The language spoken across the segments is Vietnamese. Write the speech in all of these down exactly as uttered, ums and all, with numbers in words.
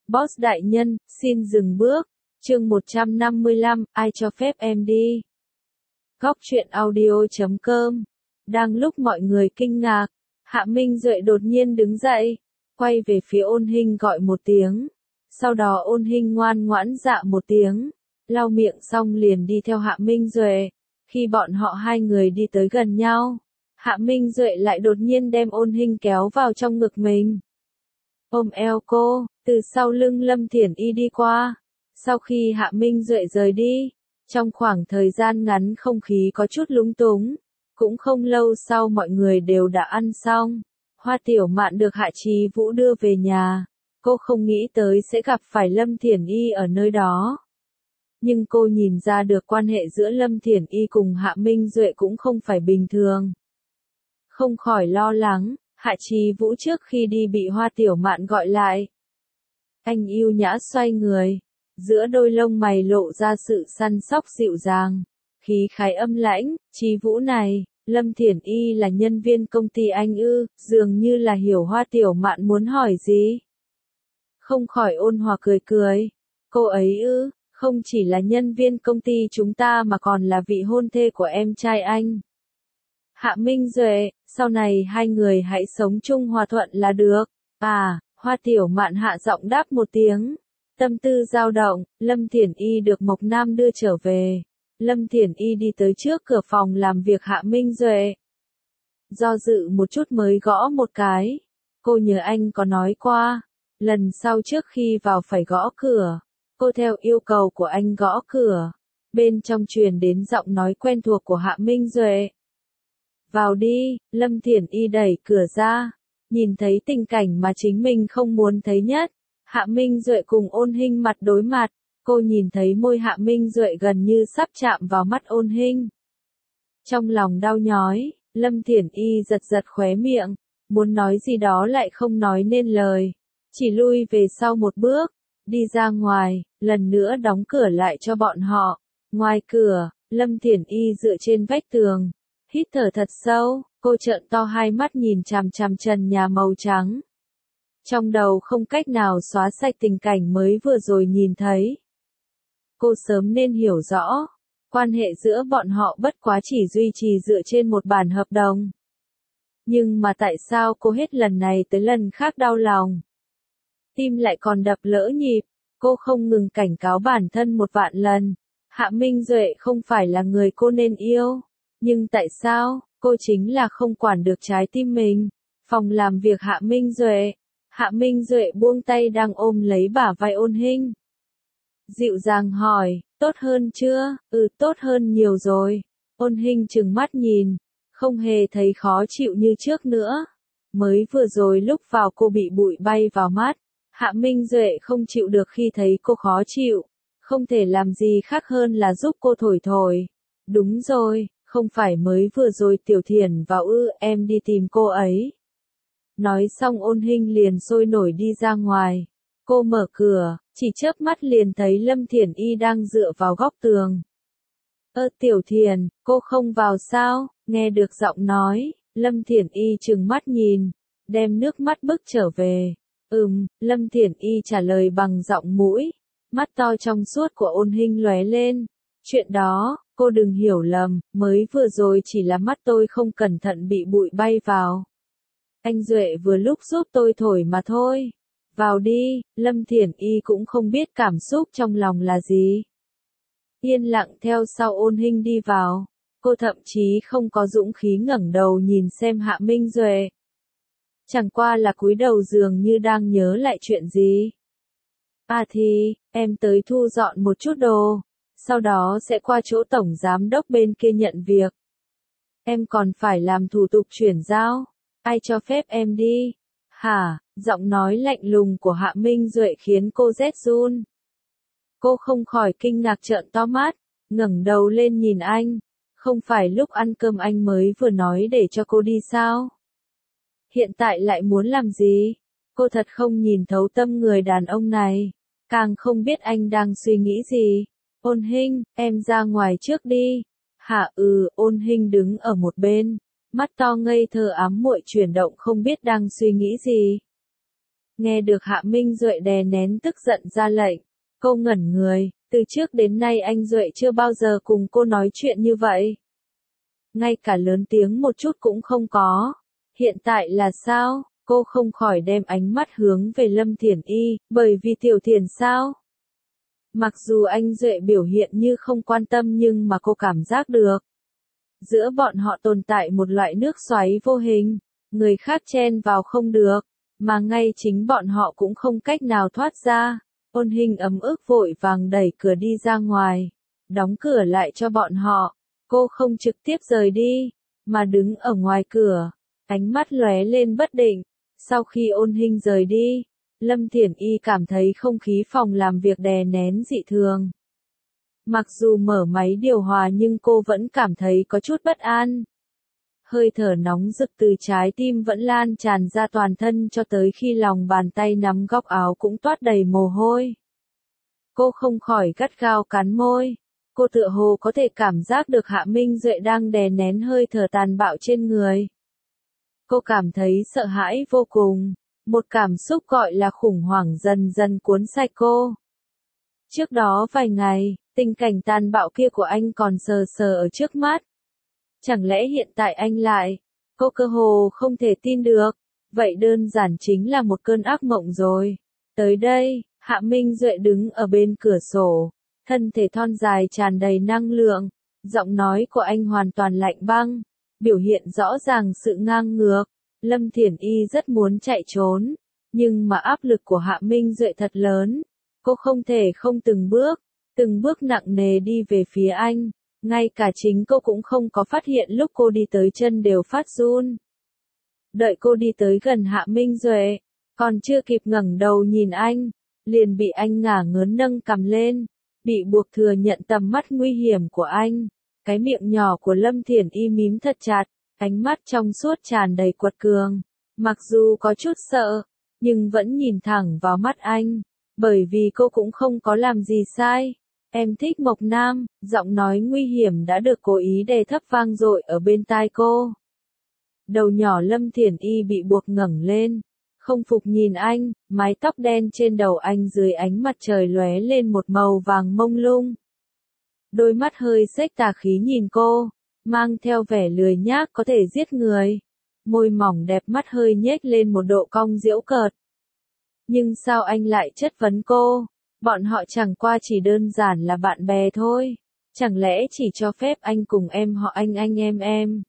Boss đại nhân, xin dừng bước. Chương một trăm năm mươi lăm, ai cho phép em đi? Góc truyện audio chấm com. Đang lúc mọi người kinh ngạc, Hạ Minh Duệ đột nhiên đứng dậy, quay về phía Ôn Hinh gọi một tiếng. Sau đó Ôn Hinh ngoan ngoãn dạ một tiếng, lau miệng xong liền đi theo Hạ Minh Duệ. Khi bọn họ hai người đi tới gần nhau, Hạ Minh Duệ lại đột nhiên đem Ôn Hinh kéo vào trong ngực mình. Ôm eo cô, từ sau lưng Lâm Thiển Y đi qua. Sau khi Hạ Minh Duệ rời đi, trong khoảng thời gian ngắn không khí có chút lúng túng. Cũng không lâu sau mọi người đều đã ăn xong. Hoa Tiểu Mạn được Hạ Chí Vũ đưa về nhà. Cô không nghĩ tới sẽ gặp phải Lâm Thiển Y ở nơi đó. Nhưng cô nhìn ra được quan hệ giữa Lâm Thiển Y cùng Hạ Minh Duệ cũng không phải bình thường. Không khỏi lo lắng, Hạ Chí Vũ trước khi đi bị Hoa Tiểu Mạn gọi lại. Anh yêu nhã xoay người, giữa đôi lông mày lộ ra sự săn sóc dịu dàng, khí khái âm lãnh. Chí Vũ này, Lâm Thiển Y là nhân viên công ty anh ư? Dường như là hiểu Hoa Tiểu Mạn muốn hỏi gì. Không khỏi ôn hòa cười cười. Cô ấy ư? Không chỉ là nhân viên công ty chúng ta mà còn là vị hôn thê của em trai anh. Hạ Minh Duệ, sau này hai người hãy sống chung hòa thuận là được. À, Hoa Tiểu Mạn hạ giọng đáp một tiếng. Tâm tư dao động, Lâm Thiển Y được Mộc Nam đưa trở về. Lâm Thiển Y đi tới trước cửa phòng làm việc Hạ Minh Duệ. Do dự một chút mới gõ một cái. Cô nhớ anh có nói qua, lần sau trước khi vào phải gõ cửa. Cô theo yêu cầu của anh gõ cửa. Bên trong truyền đến giọng nói quen thuộc của Hạ Minh Duệ. Vào đi, Lâm Thiển Y đẩy cửa ra. Nhìn thấy tình cảnh mà chính mình không muốn thấy nhất. Hạ Minh Duệ cùng Ôn Hinh mặt đối mặt. Cô nhìn thấy môi Hạ Minh Duệ gần như sắp chạm vào mắt Ôn Hinh. Trong lòng đau nhói, Lâm Thiển Y giật giật khóe miệng. Muốn nói gì đó lại không nói nên lời. Chỉ lui về sau một bước. Đi ra ngoài, lần nữa đóng cửa lại cho bọn họ. Ngoài cửa, Lâm Thiển Y dựa trên vách tường. Hít thở thật sâu, cô trợn to hai mắt nhìn chằm chằm trần nhà màu trắng. Trong đầu không cách nào xóa sạch tình cảnh mới vừa rồi nhìn thấy. Cô sớm nên hiểu rõ, quan hệ giữa bọn họ bất quá chỉ duy trì dựa trên một bản hợp đồng. Nhưng mà tại sao cô hết lần này tới lần khác đau lòng? Tim lại còn đập lỡ nhịp, cô không ngừng cảnh cáo bản thân một vạn lần. Hạ Minh Duệ không phải là người cô nên yêu. Nhưng tại sao, cô chính là không quản được trái tim mình. Phòng làm việc Hạ Minh Duệ. Hạ Minh Duệ buông tay đang ôm lấy bả vai Ôn Hinh. Dịu dàng hỏi, tốt hơn chưa? Ừ, tốt hơn nhiều rồi. Ôn Hinh trừng mắt nhìn, không hề thấy khó chịu như trước nữa. Mới vừa rồi lúc vào cô bị bụi bay vào mắt. Hạ Minh Duệ không chịu được khi thấy cô khó chịu. Không thể làm gì khác hơn là giúp cô thổi thổi. Đúng rồi, không phải mới vừa rồi Tiểu Thiển vào ư, em đi tìm cô ấy. Nói xong Ôn Hinh liền sôi nổi đi ra ngoài. Cô mở cửa, chỉ chớp mắt liền thấy Lâm Thiển Y đang dựa vào góc tường. Ơ Tiểu Thiển, cô không vào sao? Nghe được giọng nói, Lâm Thiển Y trừng mắt nhìn, đem nước mắt bức trở về. Ừm, Lâm Thiển Y trả lời bằng giọng mũi. Mắt to trong suốt của Ôn Hinh lóe lên. Chuyện đó, cô đừng hiểu lầm, mới vừa rồi chỉ là mắt tôi không cẩn thận bị bụi bay vào. Anh Duệ vừa lúc giúp tôi thổi mà thôi. Vào đi, Lâm Thiển Y cũng không biết cảm xúc trong lòng là gì. Yên lặng theo sau Ôn Hinh đi vào. Cô thậm chí không có dũng khí ngẩng đầu nhìn xem Hạ Minh Duệ. Chẳng qua là cúi đầu dường như đang nhớ lại chuyện gì. À thì, em tới thu dọn một chút đồ. Sau đó sẽ qua chỗ tổng giám đốc bên kia nhận việc. Em còn phải làm thủ tục chuyển giao. Ai cho phép em đi? Hả? Giọng nói lạnh lùng của Hạ Minh Duệ khiến cô rét run. Cô không khỏi kinh ngạc trợn to mắt, ngẩng đầu lên nhìn anh. Không phải lúc ăn cơm anh mới vừa nói để cho cô đi sao? Hiện tại lại muốn làm gì? Cô thật không nhìn thấu tâm người đàn ông này. Càng không biết anh đang suy nghĩ gì. Ôn Hinh, em ra ngoài trước đi. Hả ừ, Ôn Hinh đứng ở một bên. Mắt to ngây thơ ám muội chuyển động không biết đang suy nghĩ gì. Nghe được Hạ Minh Duệ đè nén tức giận ra lệnh, cô ngẩn người, từ trước đến nay anh Duệ chưa bao giờ cùng cô nói chuyện như vậy. Ngay cả lớn tiếng một chút cũng không có. Hiện tại là sao? Cô không khỏi đem ánh mắt hướng về Lâm Thiển Y, bởi vì Tiểu Thiển sao? Mặc dù anh Duệ biểu hiện như không quan tâm nhưng mà cô cảm giác được. Giữa bọn họ tồn tại một loại nước xoáy vô hình, người khác chen vào không được, mà ngay chính bọn họ cũng không cách nào thoát ra. Ôn Hình ấm ức vội vàng đẩy cửa đi ra ngoài, đóng cửa lại cho bọn họ. Cô không trực tiếp rời đi, mà đứng ở ngoài cửa, ánh mắt lóe lên bất định. Sau khi Ôn Hình rời đi, Lâm Thiển Y cảm thấy không khí phòng làm việc đè nén dị thường. Mặc dù mở máy điều hòa nhưng cô vẫn cảm thấy có chút bất an. Hơi thở nóng rực từ trái tim vẫn lan tràn ra toàn thân cho tới khi lòng bàn tay nắm góc áo cũng toát đầy mồ hôi. Cô không khỏi gắt gao cắn môi. Cô tựa hồ có thể cảm giác được Hạ Minh Duệ đang đè nén hơi thở tàn bạo trên người. Cô cảm thấy sợ hãi vô cùng. Một cảm xúc gọi là khủng hoảng dần dần cuốn sạch cô. Trước đó vài ngày, tình cảnh tàn bạo kia của anh còn sờ sờ ở trước mắt. Chẳng lẽ hiện tại anh lại? Cô cơ hồ không thể tin được. Vậy đơn giản chính là một cơn ác mộng rồi. Tới đây, Hạ Minh Duệ đứng ở bên cửa sổ. Thân thể thon dài tràn đầy năng lượng. Giọng nói của anh hoàn toàn lạnh băng. Biểu hiện rõ ràng sự ngang ngược. Lâm Thiển Y rất muốn chạy trốn. Nhưng mà áp lực của Hạ Minh Duệ thật lớn. Cô không thể không từng bước, từng bước nặng nề đi về phía anh. Ngay cả chính cô cũng không có phát hiện lúc cô đi tới chân đều phát run. Đợi cô đi tới gần Hạ Minh Duệ, còn chưa kịp ngẩng đầu nhìn anh, liền bị anh ngả ngớn nâng cằm lên, bị buộc thừa nhận tầm mắt nguy hiểm của anh. Cái miệng nhỏ của Lâm Thiển Y mím thật chặt, ánh mắt trong suốt tràn đầy quật cường. Mặc dù có chút sợ, nhưng vẫn nhìn thẳng vào mắt anh, bởi vì cô cũng không có làm gì sai. Em thích Mộc Nam, giọng nói nguy hiểm đã được cố ý đè thấp vang dội ở bên tai cô. Đầu nhỏ Lâm Thiển Y bị buộc ngẩng lên, không phục nhìn anh, mái tóc đen trên đầu anh dưới ánh mặt trời lóe lên một màu vàng mông lung. Đôi mắt hơi xếch tà khí nhìn cô, mang theo vẻ lười nhác có thể giết người. Môi mỏng đẹp mắt hơi nhếch lên một độ cong giễu cợt. Nhưng sao anh lại chất vấn cô? Bọn họ chẳng qua chỉ đơn giản là bạn bè thôi. Chẳng lẽ chỉ cho phép anh cùng em họ anh anh em em?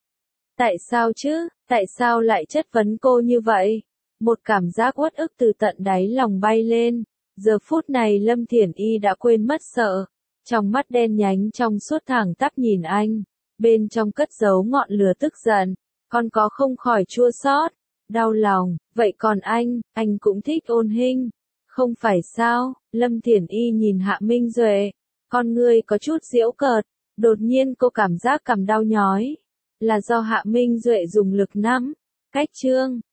Tại sao chứ? Tại sao lại chất vấn cô như vậy? Một cảm giác uất ức từ tận đáy lòng bay lên. Giờ phút này Lâm Thiển Y đã quên mất sợ. Trong mắt đen nhánh trong suốt thẳng tắp nhìn anh. Bên trong cất giấu ngọn lửa tức giận. Còn có không khỏi chua xót, đau lòng. Vậy còn anh, anh cũng thích Ôn Hình. Không phải sao? Lâm Thiển Y nhìn Hạ Minh Duệ. Con ngươi có chút giễu cợt. Đột nhiên cô cảm giác cằm đau nhói. Là do Hạ Minh Duệ dùng lực nắm. Cách chương.